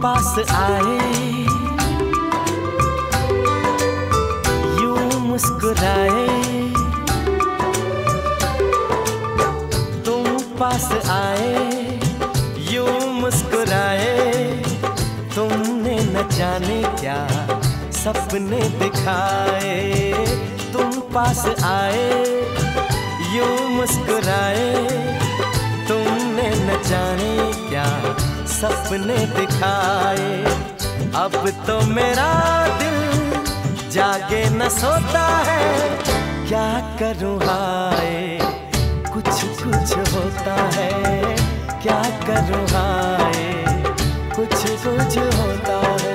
पास आए, यूं मुस्कुराए, तुम पास आए, यूं मुस्कुराए, तुमने न जाने क्या सपने दिखाए। तुम पास आए, यूं मुस्कुराए, तुमने न जाने क्या सपने दिखाए। अब तो मेरा दिल जागे न सोता है, क्या करूँ हाय कुछ कुछ होता है, क्या करूँ हाय कुछ कुछ होता है।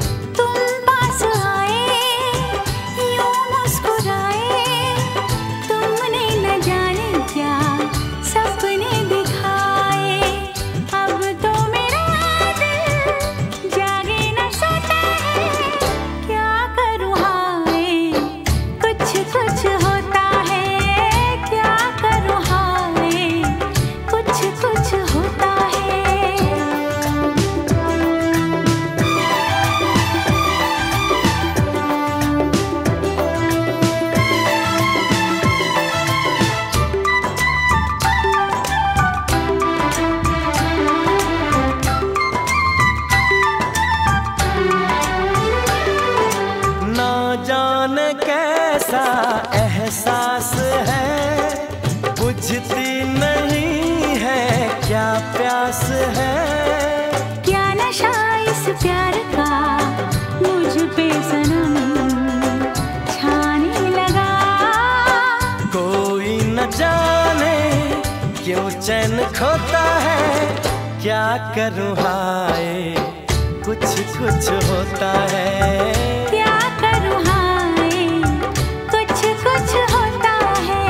कैसा एहसास है, बुझती नहीं है क्या प्यास है। क्या नशा इस प्यार का मुझ पे सनम छाने लगा। कोई न जाने क्यों चैन खोता है, क्या करूँ हाय कुछ कुछ होता है। क्या करूँ हाय कुछ कुछ होता है।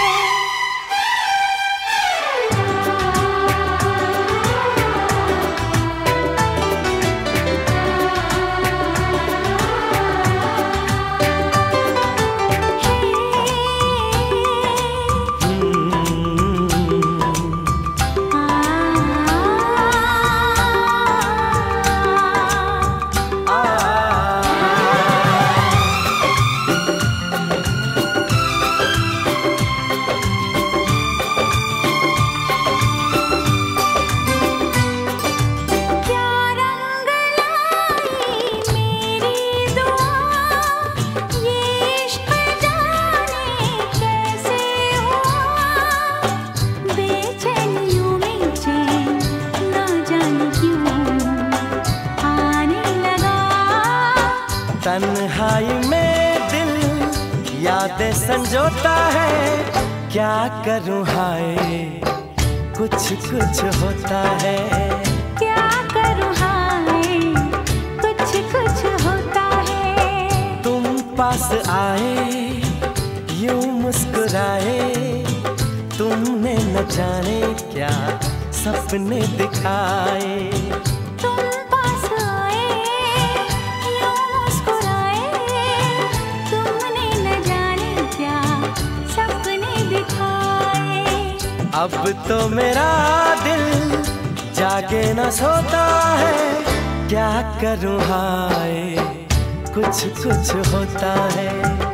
तन्हाई में दिल यादें संजोता है, क्या करूँ हाय कुछ कुछ होता है। क्या करूँ हाय कुछ कुछ होता है। तुम पास आए यूं मुस्कुराए, तुमने न जाने क्या सपने दिखाए। अब तो मेरा दिल जागे न सोता है, क्या करूँ हाय कुछ कुछ होता है।